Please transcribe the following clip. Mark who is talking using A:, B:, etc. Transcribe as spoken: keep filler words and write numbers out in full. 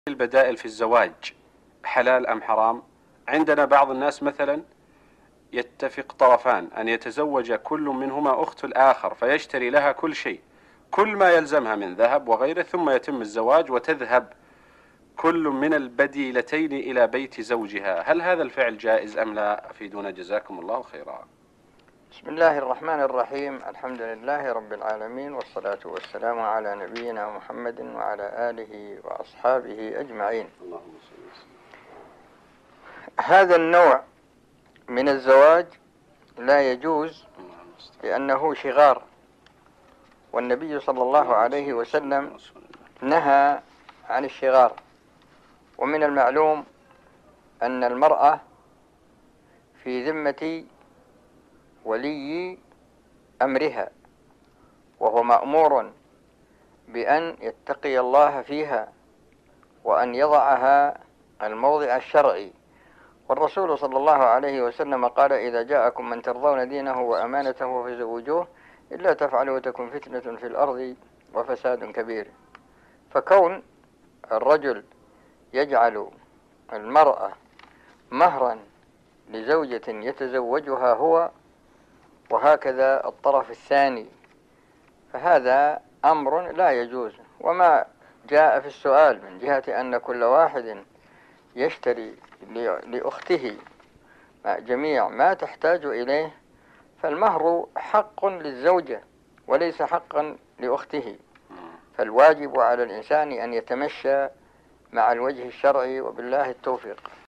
A: البدائل في الزواج حلال أم حرام؟ عندنا بعض الناس مثلا يتفق طرفان أن يتزوج كل منهما أخت الآخر فيشتري لها كل شيء، كل ما يلزمها من ذهب وغيره، ثم يتم الزواج وتذهب كل من البديلتين إلى بيت زوجها. هل هذا الفعل جائز أم لا؟ أفيدونا جزاكم الله خيرا.
B: بسم الله الرحمن الرحيم. الحمد لله رب العالمين، والصلاة والسلام على نبينا محمد وعلى آله وأصحابه أجمعين.
A: اللهم صل وسلم.
B: هذا النوع من الزواج لا يجوز لأنه شغار، والنبي صلى الله عليه وسلم نهى عن الشغار. ومن المعلوم أن المرأة في ذمة ولي أمرها، وهو مأمور بأن يتقي الله فيها وأن يضعها الموضع الشرعي. والرسول صلى الله عليه وسلم قال: إذا جاءكم من ترضون دينه وأمانته فزوجوه، إلا تفعلوا تكن فتنة في الأرض وفساد كبير. فكون الرجل يجعل المرأة مهرا لزوجة يتزوجها هو، وهكذا الطرف الثاني، فهذا أمر لا يجوز. وما جاء في السؤال من جهة أن كل واحد يشتري لأخته جميع ما تحتاج إليه، فالمهر حق للزوجة وليس حقا لأخته، فالواجب على الإنسان أن يتمشى مع الوجه الشرعي، وبالله التوفيق.